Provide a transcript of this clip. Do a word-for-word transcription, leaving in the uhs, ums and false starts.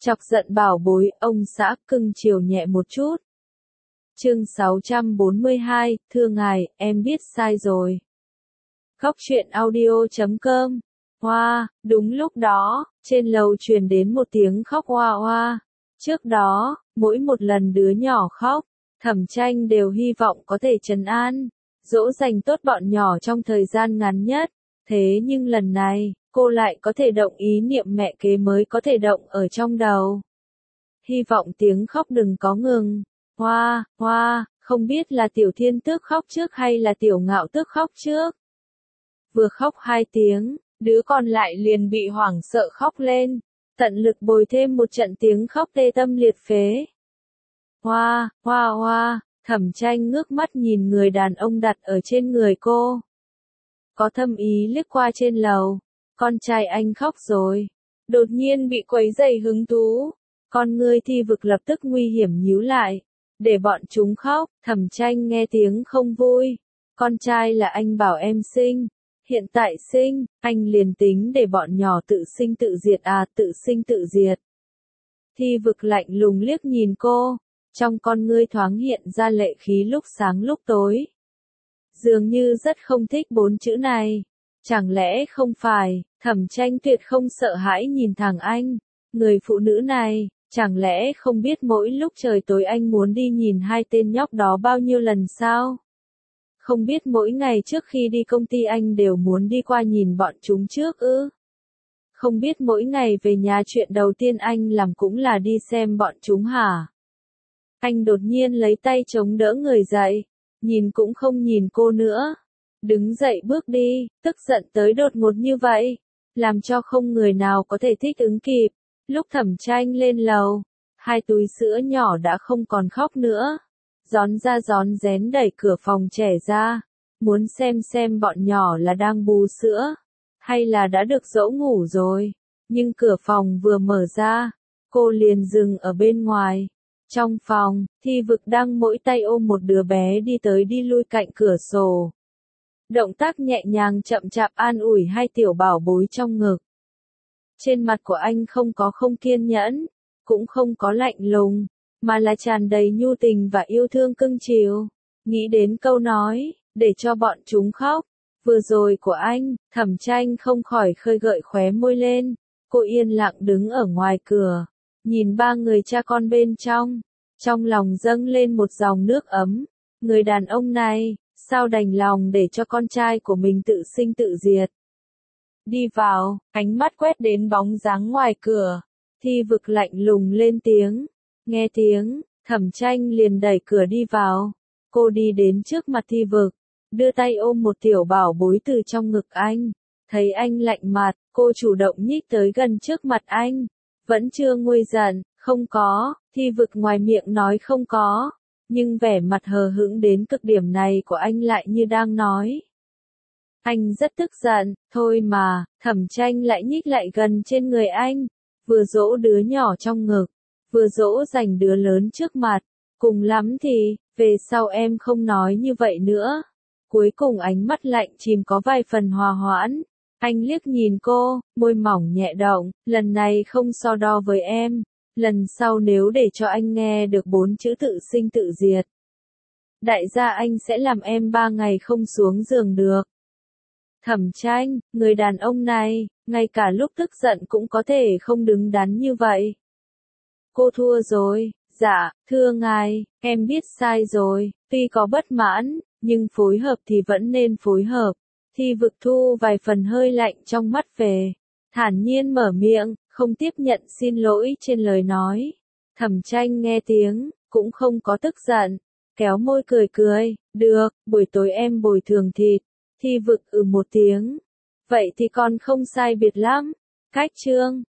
Chọc giận bảo bối, ông xã cưng chiều nhẹ một chút. Chương sáu trăm bốn mươi hai, thưa ngài, em biết sai rồi. Khóc chuyện audio chấm com. Hoa, đúng lúc đó, trên lầu truyền đến một tiếng khóc hoa hoa. Trước đó, mỗi một lần đứa nhỏ khóc, Thẩm Tranh đều hy vọng có thể trấn an, dỗ dành tốt bọn nhỏ trong thời gian ngắn nhất. Thế nhưng lần này, cô lại có thể động ý niệm mẹ kế mới có thể động ở trong đầu. Hy vọng tiếng khóc đừng có ngừng. Hoa, hoa, không biết là Tiểu Thiên Tước khóc trước hay là Tiểu Ngạo Tước khóc trước. Vừa khóc hai tiếng, đứa còn lại liền bị hoảng sợ khóc lên, tận lực bồi thêm một trận tiếng khóc tê tâm liệt phế. Hoa, hoa hoa, Thẩm Tranh ngước mắt nhìn người đàn ông đặt ở trên người cô. Có thâm ý liếc qua trên lầu, con trai anh khóc rồi. Đột nhiên bị quấy dày hứng thú, con ngươi Thi Vực lập tức nguy hiểm nhíu lại, để bọn chúng khóc. Thẩm Tranh nghe tiếng không vui, con trai là anh bảo em sinh, hiện tại sinh, anh liền tính để bọn nhỏ tự sinh tự diệt à, tự sinh tự diệt. Thi Vực lạnh lùng liếc nhìn cô, trong con ngươi thoáng hiện ra lệ khí lúc sáng lúc tối. Dường như rất không thích bốn chữ này. Chẳng lẽ không phải, Thẩm Tranh tuyệt không sợ hãi nhìn thẳng anh, người phụ nữ này, chẳng lẽ không biết mỗi lúc trời tối anh muốn đi nhìn hai tên nhóc đó bao nhiêu lần sao? Không biết mỗi ngày trước khi đi công ty anh đều muốn đi qua nhìn bọn chúng trước ư? Không biết mỗi ngày về nhà chuyện đầu tiên anh làm cũng là đi xem bọn chúng hả? Anh đột nhiên lấy tay chống đỡ người dậy, nhìn cũng không nhìn cô nữa. Đứng dậy bước đi, tức giận tới đột ngột như vậy, làm cho không người nào có thể thích ứng kịp. Lúc Thẩm Tranh lên lầu, hai túi sữa nhỏ đã không còn khóc nữa. Rón ra rón rén đẩy cửa phòng trẻ ra, muốn xem xem bọn nhỏ là đang bú sữa, hay là đã được dỗ ngủ rồi. Nhưng cửa phòng vừa mở ra, cô liền dừng ở bên ngoài. Trong phòng, Thi Vực đang mỗi tay ôm một đứa bé đi tới đi lui cạnh cửa sổ. Động tác nhẹ nhàng chậm chạp an ủi hai tiểu bảo bối trong ngực. Trên mặt của anh không có không kiên nhẫn, cũng không có lạnh lùng, mà là tràn đầy nhu tình và yêu thương cưng chiều. Nghĩ đến câu nói, để cho bọn chúng khóc, vừa rồi của anh, Thẩm Tranh không khỏi khơi gợi khóe môi lên. Cô yên lặng đứng ở ngoài cửa, nhìn ba người cha con bên trong, trong lòng dâng lên một dòng nước ấm. Người đàn ông này, sao đành lòng để cho con trai của mình tự sinh tự diệt. Đi vào, ánh mắt quét đến bóng dáng ngoài cửa, Thi Vực lạnh lùng lên tiếng. Nghe tiếng, Thẩm Tranh liền đẩy cửa đi vào. Cô đi đến trước mặt Thi Vực, đưa tay ôm một tiểu bảo bối từ trong ngực anh. Thấy anh lạnh mặt, cô chủ động nhích tới gần trước mặt anh. Vẫn chưa nguôi giận, không có, Thi Vực ngoài miệng nói không có. Nhưng vẻ mặt hờ hững đến cực điểm này của anh lại như đang nói. Anh rất tức giận, thôi mà, Thẩm Tranh lại nhích lại gần trên người anh. Vừa dỗ đứa nhỏ trong ngực, vừa dỗ dành đứa lớn trước mặt. Cùng lắm thì, về sau em không nói như vậy nữa. Cuối cùng ánh mắt lạnh chìm có vài phần hòa hoãn. Anh liếc nhìn cô, môi mỏng nhẹ động, lần này không so đo với em. Lần sau nếu để cho anh nghe được bốn chữ tự sinh tự diệt, đại gia anh sẽ làm em ba ngày không xuống giường được. Thẩm Tranh, người đàn ông này, ngay cả lúc tức giận cũng có thể không đứng đắn như vậy. Cô thua rồi, dạ, thưa ngài, em biết sai rồi, tuy có bất mãn, nhưng phối hợp thì vẫn nên phối hợp. Thi Vực thu vài phần hơi lạnh trong mắt về, thản nhiên mở miệng, không tiếp nhận xin lỗi trên lời nói. Thẩm Tranh nghe tiếng, cũng không có tức giận, kéo môi cười cười, được, buổi tối em bồi thường thịt. Thi Vực ừ một tiếng, vậy thì còn không sai biệt lắm. Cách chương,